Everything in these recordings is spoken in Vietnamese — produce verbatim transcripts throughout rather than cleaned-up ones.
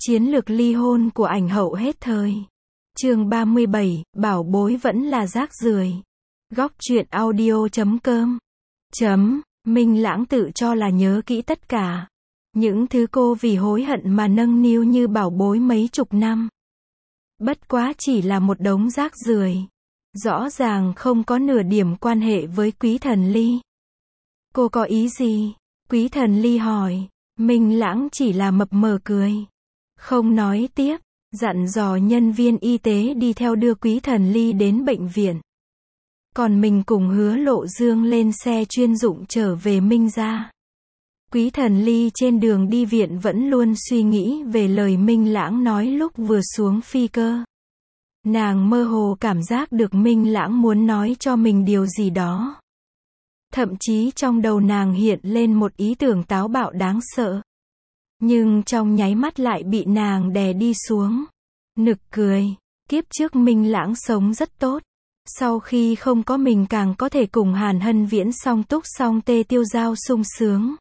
Chiến lược ly hôn của ảnh hậu hết thời. Chương ba mươi bảy, bảo bối vẫn là rác rưởi. Góc truyện audio chấm com. Chấm, Minh Lãng tự cho là nhớ kỹ tất cả. Những thứ cô vì hối hận mà nâng niu như bảo bối mấy chục năm. Bất quá chỉ là một đống rác rưởi. Rõ ràng không có nửa điểm quan hệ với Quý Thần Ly. Cô có ý gì? Quý Thần Ly hỏi. Minh Lãng chỉ là mập mờ cười. Không nói tiếp, dặn dò nhân viên y tế đi theo đưa Quý Thần Ly đến bệnh viện. Còn mình cùng Hứa Lộ Dương lên xe chuyên dụng trở về Minh gia. Quý Thần Ly trên đường đi viện vẫn luôn suy nghĩ về lời Minh Lãng nói lúc vừa xuống phi cơ. Nàng mơ hồ cảm giác được Minh Lãng muốn nói cho mình điều gì đó. Thậm chí trong đầu nàng hiện lên một ý tưởng táo bạo đáng sợ. Nhưng trong nháy mắt lại bị nàng đè đi xuống. Nực cười, kiếp trước Minh Lãng sống rất tốt. Sau khi không có mình càng có thể cùng Hàn Hân Viễn song túc song tê tiêu giao sung sướng.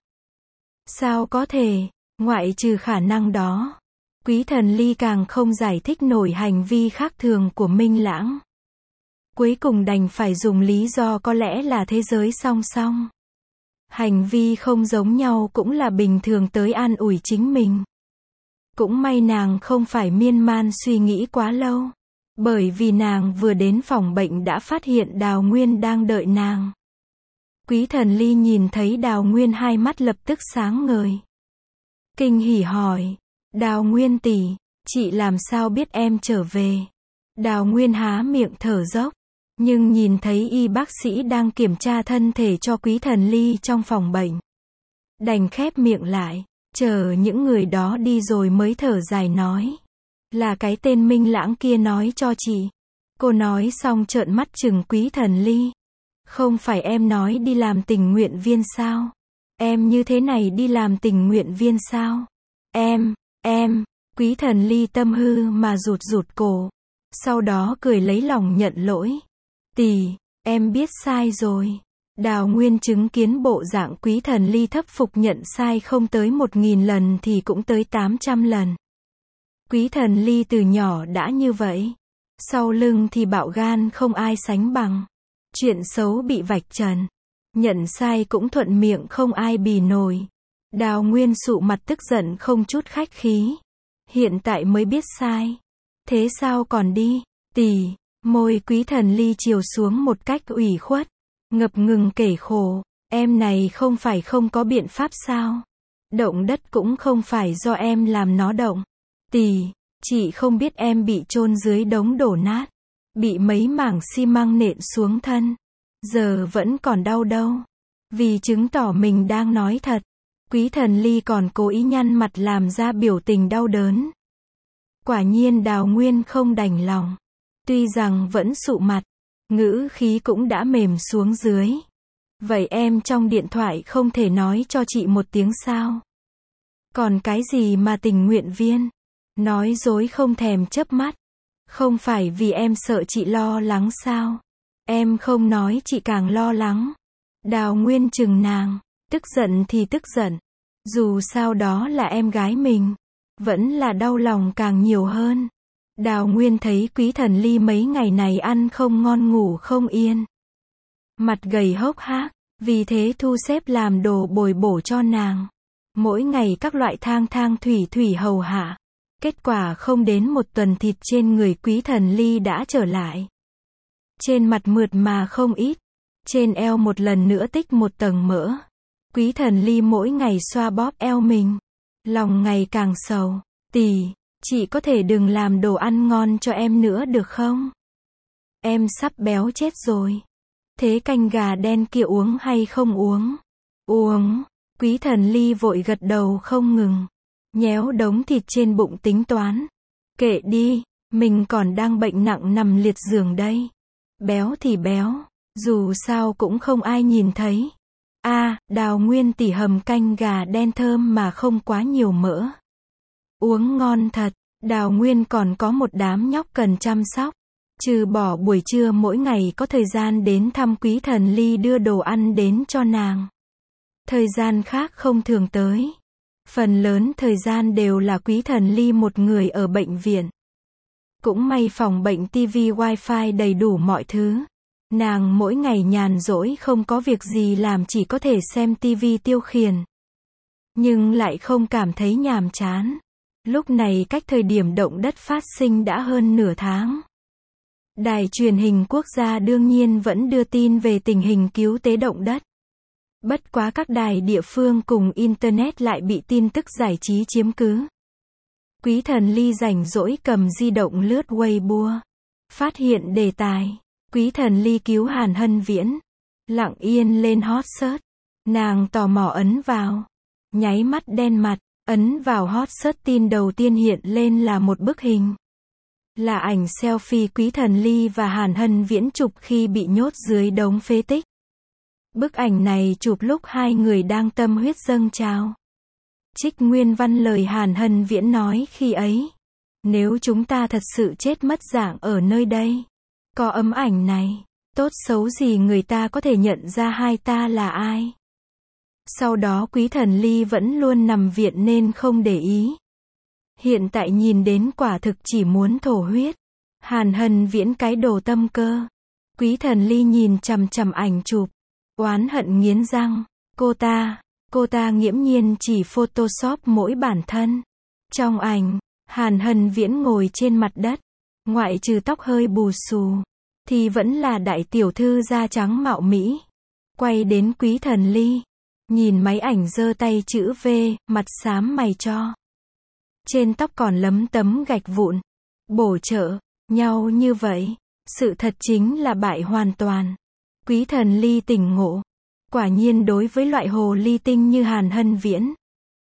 Sao có thể, ngoại trừ khả năng đó. Quý Thần Ly càng không giải thích nổi hành vi khác thường của Minh Lãng. Cuối cùng đành phải dùng lý do có lẽ là thế giới song song. Hành vi không giống nhau cũng là bình thường tới an ủi chính mình. Cũng may nàng không phải miên man suy nghĩ quá lâu. Bởi vì nàng vừa đến phòng bệnh đã phát hiện Đào Nguyên đang đợi nàng. Quý Thần Ly nhìn thấy Đào Nguyên hai mắt lập tức sáng ngời. Kinh hỉ hỏi. Đào Nguyên tỷ, chị làm sao biết em trở về? Đào Nguyên há miệng thở dốc. Nhưng nhìn thấy y bác sĩ đang kiểm tra thân thể cho Quý Thần Ly trong phòng bệnh. Đành khép miệng lại, chờ những người đó đi rồi mới thở dài nói. Là cái tên Minh Lãng kia nói cho chị. Cô nói xong trợn mắt chừng Quý Thần Ly. Không phải em nói đi làm tình nguyện viên sao? Em như thế này đi làm tình nguyện viên sao? Em, em, Quý Thần Ly tâm hư mà rụt rụt cổ. Sau đó cười lấy lòng nhận lỗi. Tỷ, em biết sai rồi. Đào Nguyên chứng kiến bộ dạng Quý Thần Ly thấp phục nhận sai không tới một nghìn lần thì cũng tới tám trăm lần. Quý Thần Ly từ nhỏ đã như vậy. Sau lưng thì bạo gan không ai sánh bằng. Chuyện xấu bị vạch trần. Nhận sai cũng thuận miệng không ai bì nổi. Đào Nguyên sụ mặt tức giận không chút khách khí. Hiện tại mới biết sai. Thế sao còn đi? Tỷ, môi Quý Thần Ly chiều xuống một cách ủy khuất. Ngập ngừng kể khổ. Em này không phải không có biện pháp sao? Động đất cũng không phải do em làm nó động. Tỷ, chị không biết em bị chôn dưới đống đổ nát. Bị mấy mảng xi măng nện xuống thân. Giờ vẫn còn đau đâu. Vì chứng tỏ mình đang nói thật. Quý Thần Ly còn cố ý nhăn mặt làm ra biểu tình đau đớn. Quả nhiên Đào Nguyên không đành lòng. Tuy rằng vẫn sụ mặt. Ngữ khí cũng đã mềm xuống dưới. Vậy em trong điện thoại không thể nói cho chị một tiếng sao? Còn cái gì mà tình nguyện viên? Nói dối không thèm chớp mắt. Không phải vì em sợ chị lo lắng sao? Em không nói chị càng lo lắng. Đào Nguyên chừng nàng. Tức giận thì tức giận. Dù sao đó là em gái mình. Vẫn là đau lòng càng nhiều hơn. Đào Nguyên thấy Quý Thần Ly mấy ngày này ăn không ngon ngủ không yên. Mặt gầy hốc hác. Vì thế thu xếp làm đồ bồi bổ cho nàng. Mỗi ngày các loại thang thang thủy thủy hầu hạ. Kết quả không đến một tuần thịt trên người Quý Thần Ly đã trở lại. Trên mặt mượt mà không ít. Trên eo một lần nữa tích một tầng mỡ. Quý Thần Ly mỗi ngày xoa bóp eo mình. Lòng ngày càng sầu. Tỷ, chị có thể đừng làm đồ ăn ngon cho em nữa được không? Em sắp béo chết rồi. Thế canh gà đen kia uống hay không uống? Uống. Quý Thần Ly vội gật đầu không ngừng. Nhéo đống thịt trên bụng tính toán. Kệ đi, mình còn đang bệnh nặng nằm liệt giường đây. Béo thì béo, dù sao cũng không ai nhìn thấy. A, à, Đào Nguyên tỷ hầm canh gà đen thơm mà không quá nhiều mỡ. Uống ngon thật, Đào Nguyên còn có một đám nhóc cần chăm sóc. Trừ bỏ buổi trưa mỗi ngày có thời gian đến thăm Quý Thần Ly đưa đồ ăn đến cho nàng. Thời gian khác không thường tới. Phần lớn thời gian đều là Quý Thần Ly một người ở bệnh viện. Cũng may phòng bệnh tivi wifi đầy đủ mọi thứ. Nàng mỗi ngày nhàn rỗi không có việc gì làm chỉ có thể xem tivi tiêu khiển. Nhưng lại không cảm thấy nhàm chán. Lúc này cách thời điểm động đất phát sinh đã hơn nửa tháng. Đài truyền hình quốc gia đương nhiên vẫn đưa tin về tình hình cứu tế động đất. Bất quá các đài địa phương cùng Internet lại bị tin tức giải trí chiếm cứ. Quý Thần Ly rảnh rỗi cầm di động lướt Weibo. Phát hiện đề tài. Quý Thần Ly cứu Hàn Hân Viễn. Lặng yên lên hot search. Nàng tò mò ấn vào. Nháy mắt đen mặt. Ấn vào hot search tin đầu tiên hiện lên là một bức hình. Là ảnh selfie Quý Thần Ly và Hàn Hân Viễn chụp khi bị nhốt dưới đống phế tích. Bức ảnh này chụp lúc hai người đang tâm huyết dâng trào. Trích nguyên văn lời Hàn Hân Viễn nói khi ấy. Nếu chúng ta thật sự chết mất dạng ở nơi đây. Có ấm ảnh này. Tốt xấu gì người ta có thể nhận ra hai ta là ai. Sau đó Quý Thần Ly vẫn luôn nằm viện nên không để ý. Hiện tại nhìn đến quả thực chỉ muốn thổ huyết. Hàn Hân Viễn cái đồ tâm cơ. Quý Thần Ly nhìn chằm chằm ảnh chụp. Oán hận nghiến răng. Cô ta, cô ta nghiễm nhiên chỉ photoshop mỗi bản thân. Trong ảnh, Hàn Hân Viễn ngồi trên mặt đất. Ngoại trừ tóc hơi bù xù. Thì vẫn là đại tiểu thư da trắng mạo mỹ. Quay đến Quý Thần Ly. Nhìn máy ảnh giơ tay chữ V, mặt xám mày cho. Trên tóc còn lấm tấm gạch vụn. Bổ trợ, nhau như vậy. Sự thật chính là bại hoàn toàn. Quý Thần Ly tỉnh ngộ. Quả nhiên đối với loại hồ ly tinh như Hàn Hân Viễn.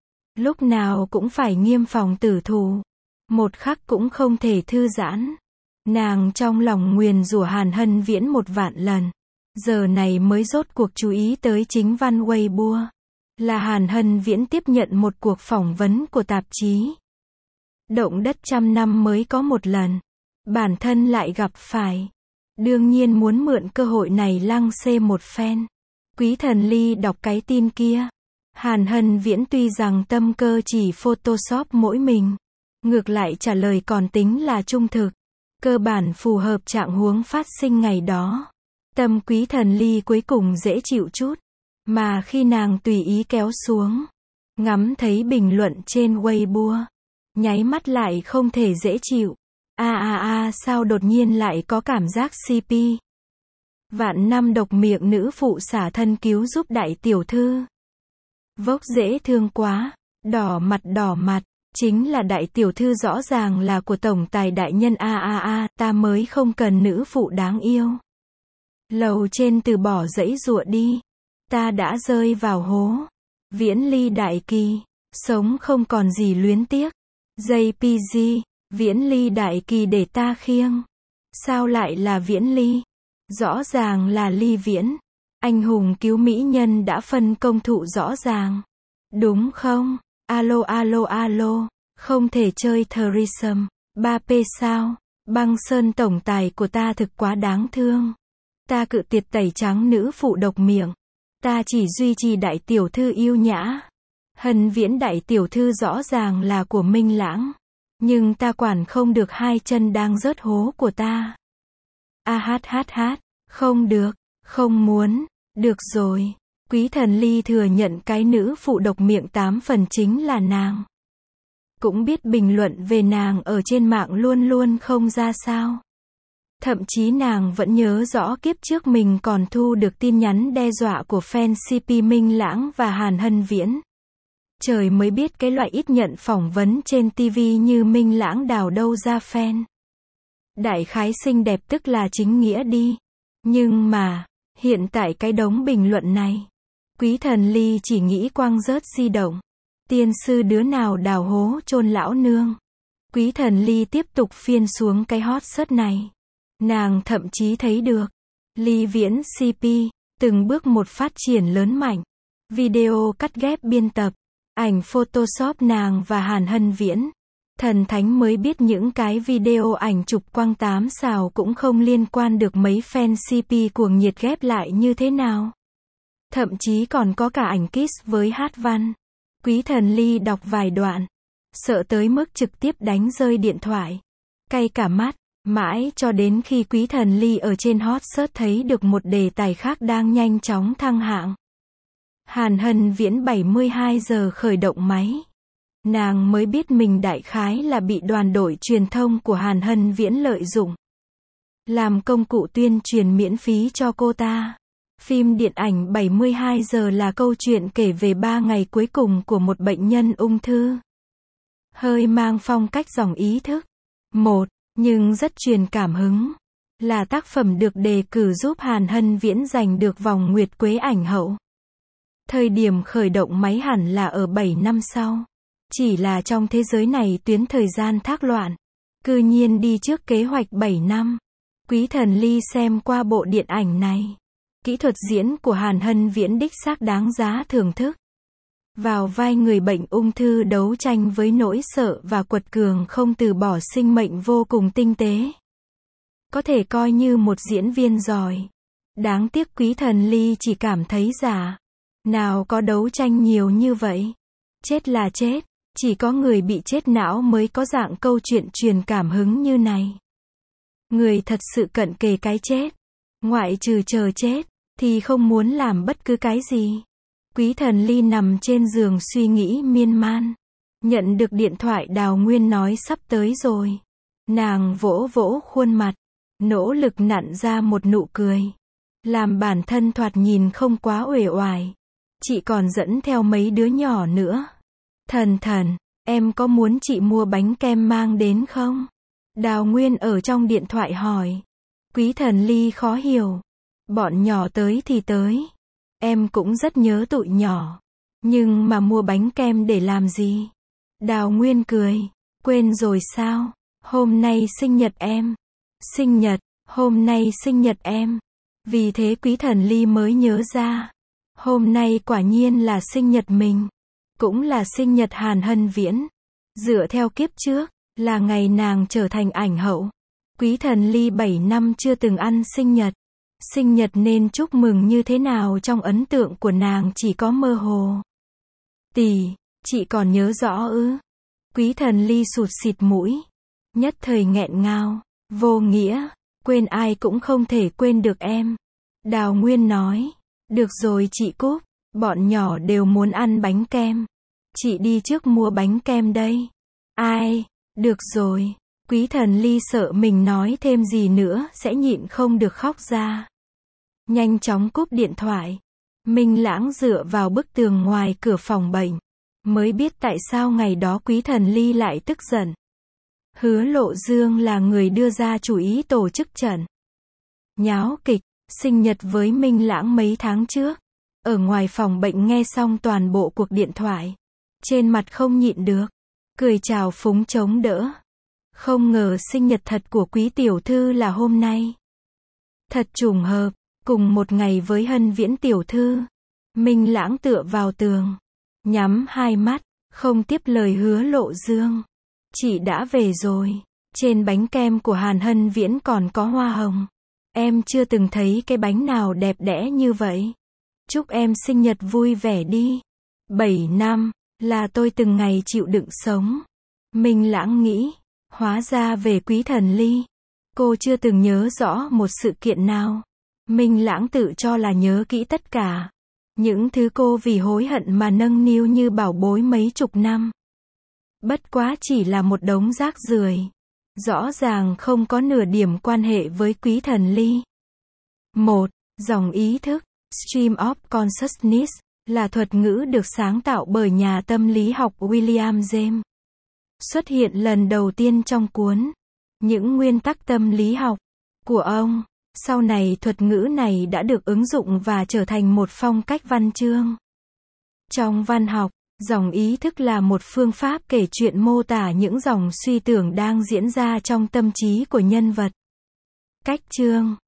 Lúc nào cũng phải nghiêm phòng tử thù. Một khắc cũng không thể thư giãn. Nàng trong lòng nguyền rủa Hàn Hân Viễn một vạn lần. Giờ này mới rốt cuộc chú ý tới chính văn Weibo. Là Hàn Hân Viễn tiếp nhận một cuộc phỏng vấn của tạp chí. Động đất trăm năm mới có một lần. Bản thân lại gặp phải. Đương nhiên muốn mượn cơ hội này lăng xê một phen. Quý Thần Ly đọc cái tin kia. Hàn Hân Viễn tuy rằng tâm cơ chỉ photoshop mỗi mình. Ngược lại trả lời còn tính là trung thực. Cơ bản phù hợp trạng huống phát sinh ngày đó. Tâm Quý Thần Ly cuối cùng dễ chịu chút. Mà khi nàng tùy ý kéo xuống. Ngắm thấy bình luận trên Weibo. Nháy mắt lại không thể dễ chịu. A a a sao đột nhiên lại có cảm giác xê pê. Vạn năm độc miệng nữ phụ xả thân cứu giúp đại tiểu thư. Vốc dễ thương quá. Đỏ mặt đỏ mặt. Chính là đại tiểu thư rõ ràng là của tổng tài đại nhân a a a ta mới không cần nữ phụ đáng yêu. Lầu trên từ bỏ dãy dụa đi. Ta đã rơi vào hố. Viễn Ly đại kỳ. Sống không còn gì luyến tiếc. jê pê giê. Viễn Ly đại kỳ để ta khiêng. Sao lại là Viễn Ly? Rõ ràng là Ly Viễn. Anh hùng cứu mỹ nhân đã phân công thụ rõ ràng. Đúng không? Alo alo alo. Không thể chơi threesome. ba pê sao? Băng Sơn tổng tài của ta thực quá đáng thương. Ta cự tuyệt tẩy trắng nữ phụ độc miệng. Ta chỉ duy trì đại tiểu thư yêu nhã. Hân Viễn đại tiểu thư rõ ràng là của Minh Lãng. Nhưng ta quản không được hai chân đang rớt hố của ta. A hát hát hát. Không được. Không muốn. Được rồi. Quý Thần Ly thừa nhận cái nữ phụ độc miệng tám phần chính là nàng. Cũng biết bình luận về nàng ở trên mạng luôn luôn không ra sao. Thậm chí nàng vẫn nhớ rõ kiếp trước mình còn thu được tin nhắn đe dọa của fan xê pê Minh Lãng và Hàn Hân Viễn. Trời mới biết cái loại ít nhận phỏng vấn trên tivi như Minh Lãng đào đâu ra fan. Đại khái xinh đẹp tức là chính nghĩa đi. Nhưng mà, hiện tại cái đống bình luận này. Quý Thần Ly chỉ nghĩ quăng rớt di động. Tiên sư đứa nào đào hố chôn lão nương. Quý Thần Ly tiếp tục phiên xuống cái hot search này. Nàng thậm chí thấy được. Ly Viễn xê pê, từng bước một phát triển lớn mạnh. Video cắt ghép biên tập. Ảnh photoshop nàng và Hàn Hân Viễn. Thần thánh mới biết những cái video ảnh chụp quăng tám xào cũng không liên quan được mấy fan xê pê cuồng nhiệt ghép lại như thế nào. Thậm chí còn có cả ảnh kiss với hát văn. Quý Thần Ly đọc vài đoạn, sợ tới mức trực tiếp đánh rơi điện thoại. Cay cả mắt, mãi cho đến khi Quý Thần Ly ở trên hot search thấy được một đề tài khác đang nhanh chóng thăng hạng. Hàn Hân Viễn bảy mươi hai giờ khởi động máy. Nàng mới biết mình đại khái là bị đoàn đội truyền thông của Hàn Hân Viễn lợi dụng, làm công cụ tuyên truyền miễn phí cho cô ta. Phim điện ảnh bảy mươi hai giờ là câu chuyện kể về ba ngày cuối cùng của một bệnh nhân ung thư. Hơi mang phong cách dòng ý thức. Một, nhưng rất truyền cảm hứng. Là tác phẩm được đề cử giúp Hàn Hân Viễn giành được vòng Nguyệt Quế ảnh hậu. Thời điểm khởi động máy hẳn là ở bảy năm sau. Chỉ là trong thế giới này tuyến thời gian thác loạn. Cư nhiên đi trước kế hoạch bảy năm. Quý Thần Ly xem qua bộ điện ảnh này. Kỹ thuật diễn của Hàn Hân Viễn đích xác đáng giá thưởng thức. Vào vai người bệnh ung thư đấu tranh với nỗi sợ và quật cường không từ bỏ sinh mệnh vô cùng tinh tế. Có thể coi như một diễn viên giỏi. Đáng tiếc Quý Thần Ly chỉ cảm thấy giả. Nào có đấu tranh nhiều như vậy. Chết là chết. Chỉ có người bị chết não mới có dạng câu chuyện truyền cảm hứng như này. Người thật sự cận kề cái chết, ngoại trừ chờ chết, thì không muốn làm bất cứ cái gì. Quý Thần Ly nằm trên giường suy nghĩ miên man. Nhận được điện thoại Đào Nguyên nói sắp tới rồi. Nàng vỗ vỗ khuôn mặt, nỗ lực nặn ra một nụ cười. Làm bản thân thoạt nhìn không quá uể oải. Chị còn dẫn theo mấy đứa nhỏ nữa. Thần thần, em có muốn chị mua bánh kem mang đến không? Đào Nguyên ở trong điện thoại hỏi. Quý Thần Ly khó hiểu. Bọn nhỏ tới thì tới. Em cũng rất nhớ tụi nhỏ. Nhưng mà mua bánh kem để làm gì? Đào Nguyên cười. Quên rồi sao? Hôm nay sinh nhật em. Sinh nhật, hôm nay sinh nhật em. Vì thế Quý Thần Ly mới nhớ ra. Hôm nay quả nhiên là sinh nhật mình. Cũng là sinh nhật Hàn Hân Viễn. Dựa theo kiếp trước, là ngày nàng trở thành ảnh hậu. Quý Thần Ly bảy năm chưa từng ăn sinh nhật. Sinh nhật nên chúc mừng như thế nào trong ấn tượng của nàng chỉ có mơ hồ. Tỷ, chị còn nhớ rõ ư? Quý Thần Ly sụt xịt mũi. Nhất thời nghẹn ngào. Vô nghĩa, quên ai cũng không thể quên được em. Đào Nguyên nói. Được rồi chị cúp, bọn nhỏ đều muốn ăn bánh kem. Chị đi trước mua bánh kem đây. Ai? Được rồi. Quý Thần Ly sợ mình nói thêm gì nữa sẽ nhịn không được khóc ra. Nhanh chóng cúp điện thoại. Minh Lãng dựa vào bức tường ngoài cửa phòng bệnh. Mới biết tại sao ngày đó Quý Thần Ly lại tức giận. Hứa Lộ Dương là người đưa ra chủ ý tổ chức trận nháo kịch, sinh nhật với Minh Lãng mấy tháng trước. Ở ngoài phòng bệnh nghe xong toàn bộ cuộc điện thoại. Trên mặt không nhịn được. Cười chào phúng chống đỡ. Không ngờ sinh nhật thật của Quý tiểu thư là hôm nay. Thật trùng hợp, cùng một ngày với Hân Viễn tiểu thư. Minh Lãng tựa vào tường. Nhắm hai mắt, không tiếp lời Hứa Lộ Dương. Chị đã về rồi. Trên bánh kem của Hàn Hân Viễn còn có hoa hồng. Em chưa từng thấy cái bánh nào đẹp đẽ như vậy. Chúc em sinh nhật vui vẻ đi. Bảy năm, là tôi từng ngày chịu đựng sống. Minh Lãng nghĩ, hóa ra về Quý Thần Ly. Cô chưa từng nhớ rõ một sự kiện nào. Minh Lãng tự cho là nhớ kỹ tất cả. Những thứ cô vì hối hận mà nâng niu như bảo bối mấy chục năm. Bất quá chỉ là một đống rác rưởi. Rõ ràng không có nửa điểm quan hệ với Quý Thần Ly. Một, dòng ý thức, Stream of Consciousness, là thuật ngữ được sáng tạo bởi nhà tâm lý học William James. Xuất hiện lần đầu tiên trong cuốn Những nguyên tắc tâm lý học của ông. Sau này thuật ngữ này đã được ứng dụng và trở thành một phong cách văn chương. Trong văn học, dòng ý thức là một phương pháp kể chuyện mô tả những dòng suy tưởng đang diễn ra trong tâm trí của nhân vật. Cách chương